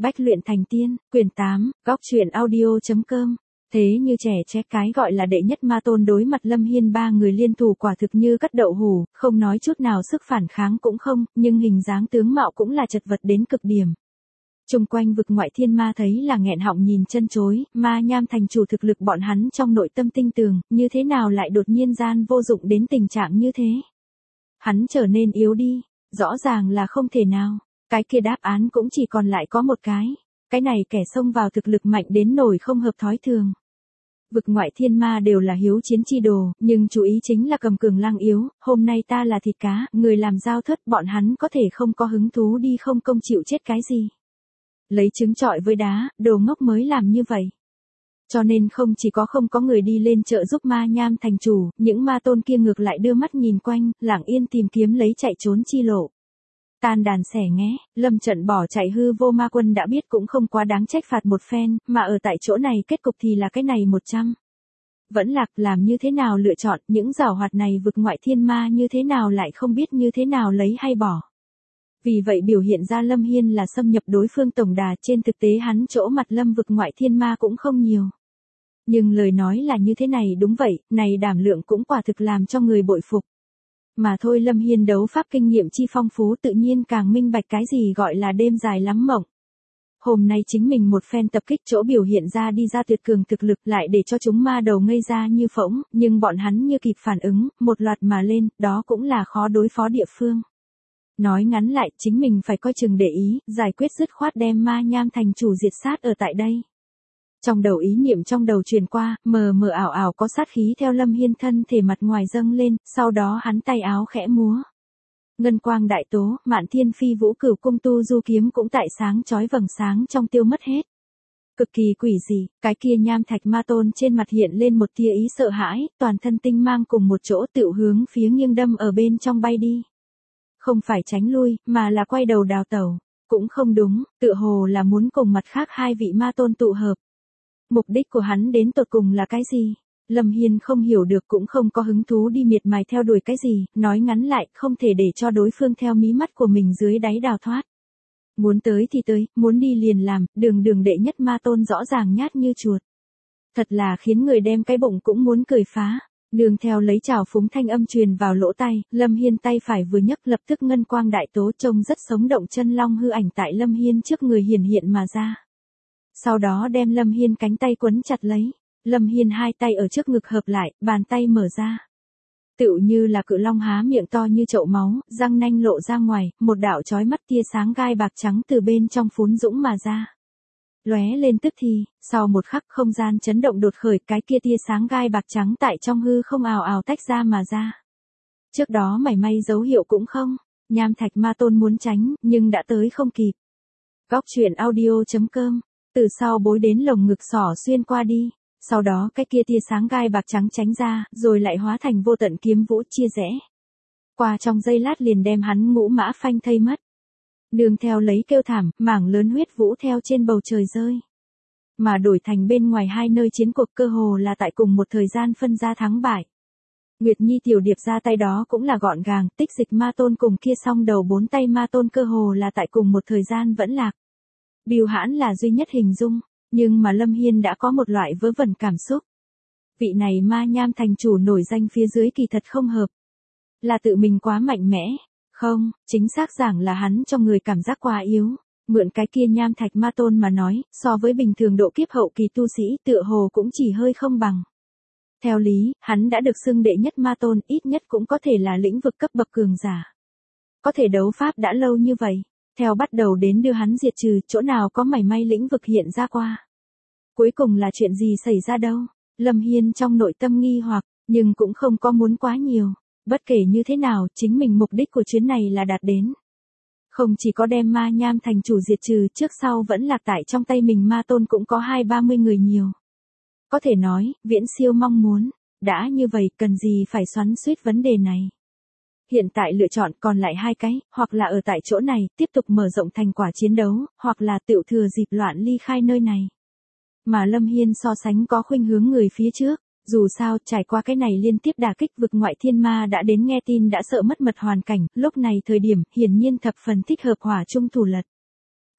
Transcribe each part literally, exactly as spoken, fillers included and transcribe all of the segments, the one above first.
Bách luyện thành tiên, quyển tám, góc truyện audio.com. Thế như trẻ trẻ cái gọi là đệ nhất ma tôn đối mặt Lâm Hiên ba người liên thủ quả thực như cắt đậu hủ, không nói chút nào sức phản kháng cũng không, nhưng hình dáng tướng mạo cũng là chật vật đến cực điểm. Trung quanh vực ngoại thiên ma thấy là nghẹn họng nhìn chân chối, ma nham thành chủ thực lực bọn hắn trong nội tâm tinh tường, như thế nào lại đột nhiên gian vô dụng đến tình trạng như thế. Hắn trở nên yếu đi, rõ ràng là không thể nào. Cái kia đáp án cũng chỉ còn lại có một cái. Cái này kẻ xông vào thực lực mạnh đến nổi không hợp thói thường. Vực ngoại thiên ma đều là hiếu chiến chi đồ, nhưng chú ý chính là cầm cường lang yếu, hôm nay ta là thịt cá, người làm giao thất bọn hắn có thể không có hứng thú đi không công chịu chết cái gì. Lấy trứng trọi với đá, đồ ngốc mới làm như vậy. Cho nên không chỉ có không có người đi lên trợ giúp ma nham thành chủ, những ma tôn kia ngược lại đưa mắt nhìn quanh, lặng yên tìm kiếm lấy chạy trốn chi lộ. Tan đàn xẻ nghé, lâm trận bỏ chạy hư vô ma quân đã biết cũng không quá đáng trách phạt một phen, mà ở tại chỗ này kết cục thì là cái này một trăm. Vẫn lạc làm như thế nào lựa chọn, những giảo hoạt này vực ngoại thiên ma như thế nào lại không biết như thế nào lấy hay bỏ. Vì vậy biểu hiện ra Lâm Hiên là xâm nhập đối phương tổng đà, trên thực tế hắn chỗ mặt lâm vực ngoại thiên ma cũng không nhiều. Nhưng lời nói là như thế này đúng vậy, này đảm lượng cũng quả thực làm cho người bội phục. Mà thôi Lâm Hiên đấu pháp kinh nghiệm chi phong phú tự nhiên càng minh bạch cái gì gọi là đêm dài lắm mộng. Hôm nay chính mình một phen tập kích chỗ biểu hiện ra đi ra tuyệt cường thực lực lại để cho chúng ma đầu ngây ra như phỗng, nhưng bọn hắn như kịp phản ứng, một loạt mà lên, đó cũng là khó đối phó địa phương. Nói ngắn lại, chính mình phải coi chừng để ý, giải quyết dứt khoát đem ma nham thành chủ diệt sát ở tại đây. Trong đầu ý niệm trong đầu truyền qua, mờ mờ ảo ảo có sát khí theo Lâm Hiên thân thể mặt ngoài dâng lên, sau đó hắn tay áo khẽ múa. Ngân quang đại tố, mạn thiên phi vũ cửu cung tu du kiếm cũng tại sáng chói vầng sáng trong tiêu mất hết. Cực kỳ quỷ dị, cái kia nham thạch ma tôn trên mặt hiện lên một tia ý sợ hãi, toàn thân tinh mang cùng một chỗ tựu hướng phía nghiêng đâm ở bên trong bay đi. Không phải tránh lui, mà là quay đầu đào tẩu. Cũng không đúng, tựa hồ là muốn cùng mặt khác hai vị ma tôn tụ hợp. Mục đích của hắn đến tột cùng là cái gì? Lâm Hiên không hiểu được cũng không có hứng thú đi miệt mài theo đuổi cái gì, nói ngắn lại, không thể để cho đối phương theo mí mắt của mình dưới đáy đào thoát. Muốn tới thì tới, muốn đi liền làm, đường đường đệ nhất ma tôn rõ ràng nhát như chuột. Thật là khiến người đem cái bụng cũng muốn cười phá. Nương theo lấy trào phúng thanh âm truyền vào lỗ tai, Lâm Hiên tay phải vừa nhấc lập tức ngân quang đại tố trông rất sống động chân long hư ảnh tại Lâm Hiên trước người hiển hiện mà ra. Sau đó đem Lâm Hiên cánh tay quấn chặt lấy. Lâm Hiên hai tay ở trước ngực hợp lại, bàn tay mở ra. Tựu như là cự long há miệng to như chậu máu, răng nanh lộ ra ngoài, một đạo chói mắt tia sáng gai bạc trắng từ bên trong phún dũng mà ra. Lóe lên tức thì, sau một khắc không gian chấn động đột khởi, cái kia tia sáng gai bạc trắng tại trong hư không ào ào tách ra mà ra. Trước đó mảy may dấu hiệu cũng không, nham thạch ma tôn muốn tránh, nhưng đã tới không kịp. Góc truyện audio.com, từ sau bối đến lồng ngực xỏ xuyên qua đi, sau đó cái kia tia sáng gai bạc trắng tránh ra, rồi lại hóa thành vô tận kiếm vũ chia rẽ. Qua trong giây lát liền đem hắn ngũ mã phanh thây mất. Nương theo lấy kêu thảm, mảng lớn huyết vũ theo trên bầu trời rơi. Mà đổi thành bên ngoài hai nơi chiến cuộc cơ hồ là tại cùng một thời gian phân ra thắng bại. Nguyệt Nhi tiểu điệp ra tay đó cũng là gọn gàng, tích dịch ma tôn cùng kia song đầu bốn tay ma tôn cơ hồ là tại cùng một thời gian vẫn lạc. Bìu hãn là duy nhất hình dung, nhưng mà Lâm Hiên đã có một loại vớ vẩn cảm xúc. Vị này ma nham thành chủ nổi danh phía dưới kỳ thật không hợp. Là tự mình quá mạnh mẽ. Không, chính xác giảng là hắn cho người cảm giác quá yếu. Mượn cái kia nham thạch ma tôn mà nói, so với bình thường độ kiếp hậu kỳ tu sĩ tựa hồ cũng chỉ hơi không bằng. Theo lý, hắn đã được xưng đệ nhất ma tôn, ít nhất cũng có thể là lĩnh vực cấp bậc cường giả. Có thể đấu pháp đã lâu như vậy, theo bắt đầu đến đưa hắn diệt trừ, chỗ nào có mảy may lĩnh vực hiện ra qua. Cuối cùng là chuyện gì xảy ra đâu? Lâm Hiên trong nội tâm nghi hoặc, nhưng cũng không có muốn quá nhiều. Bất kể như thế nào, chính mình mục đích của chuyến này là đạt đến. Không chỉ có đem ma nham thành chủ diệt trừ, trước sau vẫn lạc tại trong tay mình ma tôn cũng có hai ba mươi người nhiều. Có thể nói, viễn siêu mong muốn. Đã như vậy, cần gì phải xoắn xuýt vấn đề này. Hiện tại lựa chọn còn lại hai cái, hoặc là ở tại chỗ này, tiếp tục mở rộng thành quả chiến đấu, hoặc là tựu thừa dịp loạn ly khai nơi này. Mà Lâm Hiên so sánh có khuynh hướng người phía trước. Dù sao, trải qua cái này liên tiếp đả kích vực ngoại thiên ma đã đến nghe tin đã sợ mất mật hoàn cảnh, lúc này thời điểm, hiển nhiên thập phần thích hợp hỏa chung thủ lật.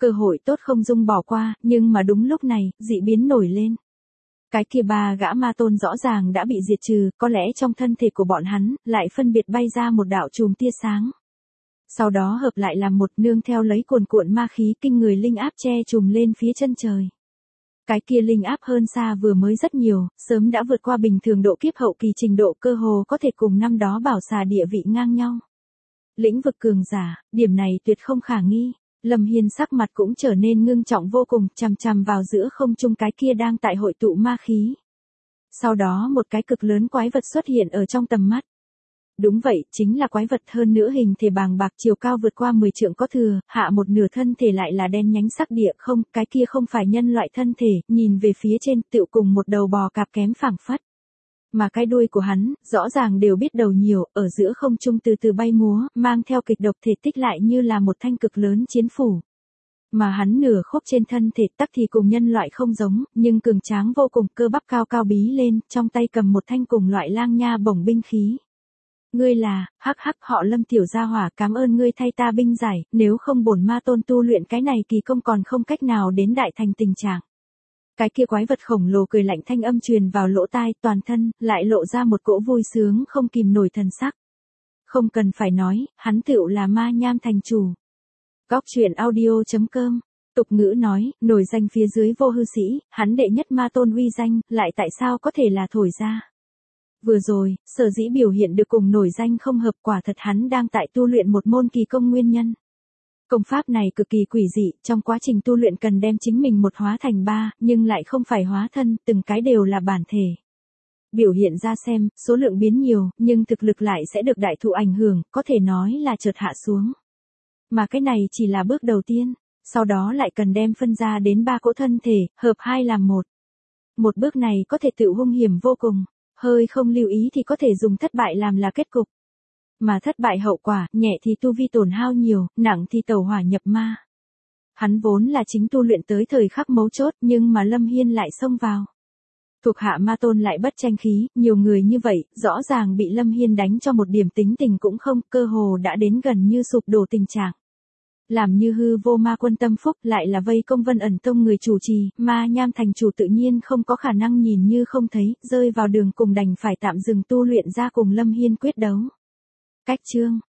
Cơ hội tốt không dung bỏ qua, nhưng mà đúng lúc này, dị biến nổi lên. Cái kia ba gã ma tôn rõ ràng đã bị diệt trừ, có lẽ trong thân thể của bọn hắn, lại phân biệt bay ra một đạo chùm tia sáng. Sau đó hợp lại làm một, nương theo lấy cuồn cuộn ma khí kinh người linh áp che trùm lên phía chân trời. Cái kia linh áp hơn xa vừa mới rất nhiều, sớm đã vượt qua bình thường độ kiếp hậu kỳ trình độ, cơ hồ có thể cùng năm đó bảo xà địa vị ngang nhau. Lĩnh vực cường giả, điểm này tuyệt không khả nghi. Lâm Hiên sắc mặt cũng trở nên ngưng trọng vô cùng, chằm chằm vào giữa không trung cái kia đang tại hội tụ ma khí. Sau đó một cái cực lớn quái vật xuất hiện ở trong tầm mắt. Đúng vậy, chính là quái vật, hơn nữa hình thể bàng bạc, chiều cao vượt qua mười trượng có thừa, hạ một nửa thân thể lại là đen nhánh sắc địa, không, cái kia không phải nhân loại thân thể, nhìn về phía trên tựu cùng một đầu bò cạp kém phảng phất. Mà cái đuôi của hắn, rõ ràng đều biết đầu nhiều, ở giữa không trung từ từ bay múa, mang theo kịch độc, thể tích lại như là một thanh cực lớn chiến phủ. Mà hắn nửa khúc trên thân thể tắc thì cùng nhân loại không giống, nhưng cường tráng vô cùng, cơ bắp cao cao bí lên, trong tay cầm một thanh cùng loại lang nha bổng binh khí. Ngươi là, hắc hắc, họ Lâm tiểu gia hỏa, cảm ơn ngươi thay ta binh giải, nếu không bổn ma tôn tu luyện cái này kỳ công còn không cách nào đến đại thành tình trạng. Cái kia quái vật khổng lồ cười lạnh, thanh âm truyền vào lỗ tai, toàn thân lại lộ ra một cỗ vui sướng không kìm nổi thần sắc. Không cần phải nói, hắn tựu là Ma Nham thành chủ. Góc truyện audio chấm com. Tục ngữ nói, nổi danh phía dưới vô hư sĩ, hắn đệ nhất ma tôn uy danh, lại tại sao có thể là thổi ra. Vừa rồi, sở dĩ biểu hiện được cùng nổi danh không hợp, quả thật hắn đang tại tu luyện một môn kỳ công nguyên nhân. Công pháp này cực kỳ quỷ dị, trong quá trình tu luyện cần đem chính mình một hóa thành ba, nhưng lại không phải hóa thân, từng cái đều là bản thể. Biểu hiện ra xem, số lượng biến nhiều, nhưng thực lực lại sẽ được đại thụ ảnh hưởng, có thể nói là chợt hạ xuống. Mà cái này chỉ là bước đầu tiên, sau đó lại cần đem phân ra đến ba cỗ thân thể, hợp hai làm một. Một bước này có thể tự hung hiểm vô cùng, hơi không lưu ý thì có thể dùng thất bại làm là kết cục. Mà thất bại hậu quả, nhẹ thì tu vi tổn hao nhiều, nặng thì tẩu hỏa nhập ma. Hắn vốn là chính tu luyện tới thời khắc mấu chốt, nhưng mà Lâm Hiên lại xông vào. Thuộc hạ ma tôn lại bất tranh khí, nhiều người như vậy, rõ ràng bị Lâm Hiên đánh cho một điểm tính tình cũng không, cơ hồ đã đến gần như sụp đổ tình trạng. Làm như hư vô ma quân tâm phúc, lại là vây công Vân Ẩn Tông người chủ trì, Ma Nham thành chủ tự nhiên không có khả năng nhìn như không thấy, rơi vào đường cùng đành phải tạm dừng tu luyện ra cùng Lâm Hiên quyết đấu. Cách chương